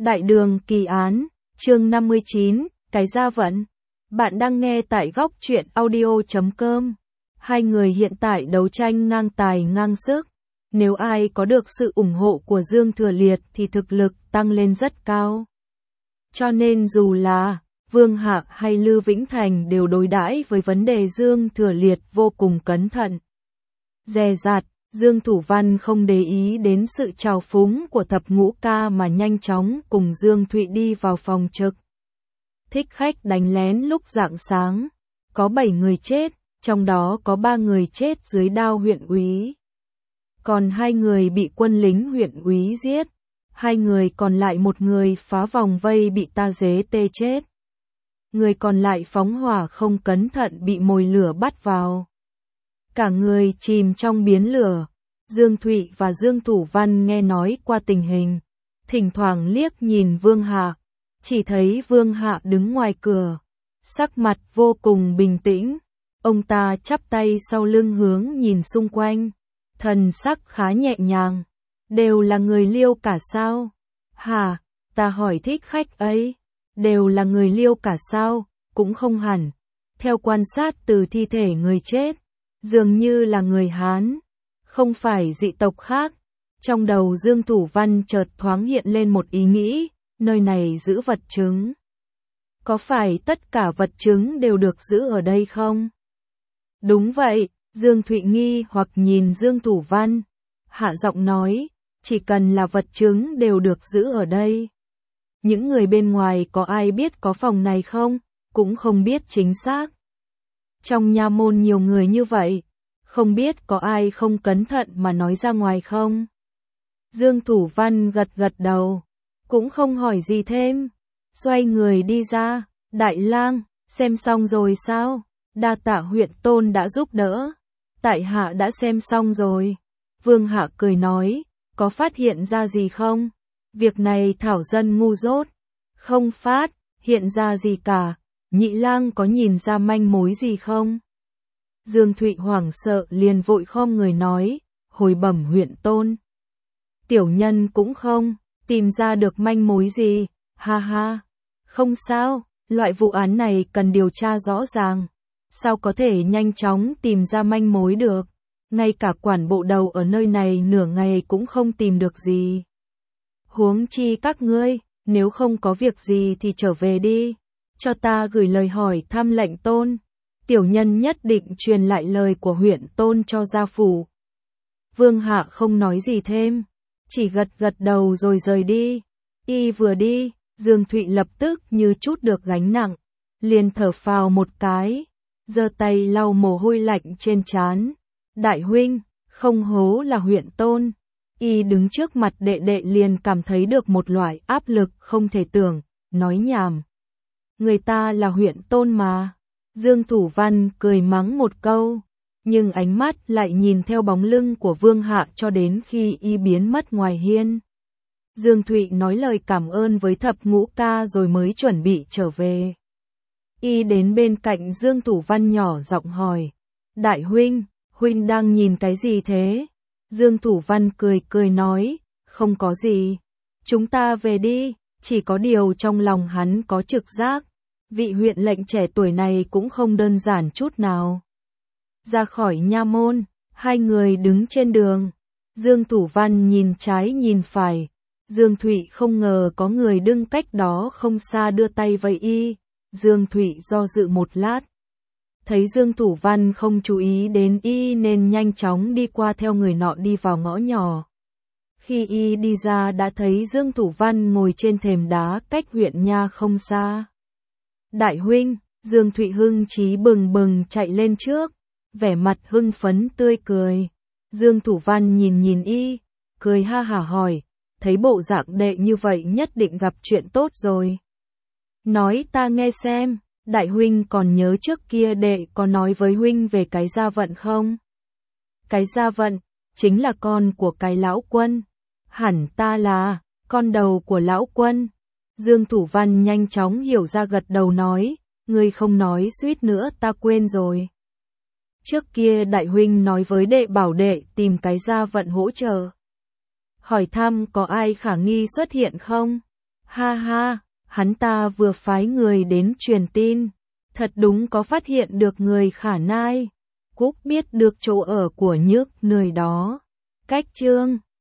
Đại đường kỳ án, chương 59, cái gia vận. Bạn đang nghe tại góc truyện audio.com. Hai người hiện tại đấu tranh ngang tài ngang sức. Nếu ai có được sự ủng hộ của Dương Thừa Liệt thì thực lực tăng lên rất cao. Cho nên dù là Vương Hạc hay Lư Vĩnh Thành đều đối đãi với vấn đề Dương Thừa Liệt vô cùng cẩn thận. Dè dặt, Dương Thủ Văn không để ý đến sự trào phúng của thập ngũ ca mà nhanh chóng cùng Dương Thụy đi vào phòng trực. Thích khách đánh lén lúc rạng sáng, có 7 người chết, trong đó có 3 người chết dưới đao huyện úy. Còn 2 người bị quân lính huyện úy giết, 2 người còn lại một người phá vòng vây bị ta dế tê chết. Người còn lại phóng hỏa không cẩn thận bị mồi lửa bắt vào. Cả người chìm trong biển lửa. Dương Thụy và Dương Thủ Văn nghe nói qua tình hình, thỉnh thoảng liếc nhìn Vương Hạ, chỉ thấy Vương Hạ đứng ngoài cửa, sắc mặt vô cùng bình tĩnh. Ông ta chắp tay sau lưng hướng nhìn xung quanh, thần sắc khá nhẹ nhàng. Đều là người Liêu cả sao? Hả? Ta hỏi thích khách ấy, đều là người Liêu cả sao? Cũng không hẳn. Theo quan sát từ thi thể người chết, dường như là người Hán, không phải dị tộc khác. Trong đầu Dương Thủ Văn chợt thoáng hiện lên một ý nghĩ, nơi này giữ vật chứng. Có phải tất cả vật chứng đều được giữ ở đây không? Đúng vậy, Dương Thụy nghi hoặc nhìn Dương Thủ Văn, hạ giọng nói, chỉ cần là vật chứng đều được giữ ở đây. Những người bên ngoài có ai biết có phòng này không? Cũng không biết chính xác. Trong nha môn nhiều người như vậy, không biết có ai không cẩn thận mà nói ra ngoài không? Dương Thủ Văn gật gật đầu, cũng không hỏi gì thêm, xoay người đi ra. Đại lang, xem xong rồi sao? Đa tạ huyện tôn đã giúp đỡ. Tại hạ đã xem xong rồi. Vương Hạ cười nói, có phát hiện ra gì không? Việc này thảo dân ngu dốt. Không phát hiện ra gì cả. Nhị lang có nhìn ra manh mối gì không? Dương Thụy hoảng sợ liền vội khom người nói, hồi bẩm huyện tôn. Tiểu nhân cũng không tìm ra được manh mối gì, ha ha. Không sao, loại vụ án này cần điều tra rõ ràng. Sao có thể nhanh chóng tìm ra manh mối được? Ngay cả quản bộ đầu ở nơi này nửa ngày cũng không tìm được gì. Huống chi các ngươi, nếu không có việc gì thì trở về đi. Cho ta gửi lời hỏi thăm lệnh tôn. Tiểu nhân nhất định truyền lại lời của huyện tôn cho gia phủ. Vương Hạ không nói gì thêm, chỉ gật gật đầu rồi rời đi. Y vừa đi, Dương Thụy lập tức như chút được gánh nặng, liền thở phào một cái, giơ tay lau mồ hôi lạnh trên trán. Đại huynh, không hố là huyện tôn. Y đứng trước mặt đệ đệ liền cảm thấy được một loại áp lực không thể tưởng, nói nhảm. Người ta là huyện tôn mà. Dương Thủ Văn cười mắng một câu, nhưng ánh mắt lại nhìn theo bóng lưng của Vương Hạ cho đến khi y biến mất ngoài hiên. Dương Thụy nói lời cảm ơn với thập ngũ ca rồi mới chuẩn bị trở về. Y đến bên cạnh Dương Thủ Văn nhỏ giọng hỏi, Đại huynh, huynh đang nhìn cái gì thế? Dương Thủ Văn cười cười nói, không có gì. Chúng ta về đi, chỉ có điều trong lòng hắn có trực giác. Vị huyện lệnh trẻ tuổi này cũng không đơn giản chút nào. Ra khỏi nha môn, hai người đứng trên đường. Dương Thủ Văn nhìn trái nhìn phải. Dương Thụy không ngờ có người đứng cách đó không xa đưa tay vẫy y. Dương Thụy do dự một lát. Thấy Dương Thủ Văn không chú ý đến y nên nhanh chóng đi qua theo người nọ đi vào ngõ nhỏ. Khi y đi ra đã thấy Dương Thủ Văn ngồi trên thềm đá cách huyện nha không xa. Đại huynh, Dương Thụy hưng chí bừng bừng chạy lên trước, vẻ mặt hưng phấn tươi cười. Dương Thủ Văn nhìn nhìn y, cười ha hả hỏi, thấy bộ dạng đệ như vậy nhất định gặp chuyện tốt rồi. Nói ta nghe xem, đại huynh còn nhớ trước kia đệ có nói với huynh về cái gia vận không? Cái gia vận, chính là con của cái lão quân. Hẳn ta là con đầu của lão quân. Dương Thủ Văn nhanh chóng hiểu ra gật đầu nói, ngươi không nói suýt nữa ta quên rồi. Trước kia đại huynh nói với đệ bảo đệ tìm cái gia vận hỗ trợ. Hỏi thăm có ai khả nghi xuất hiện không? Ha ha, hắn ta vừa phái người đến truyền tin. Thật đúng có phát hiện được người khả nai. Cúc biết được chỗ ở của nhức nơi đó. Cách chương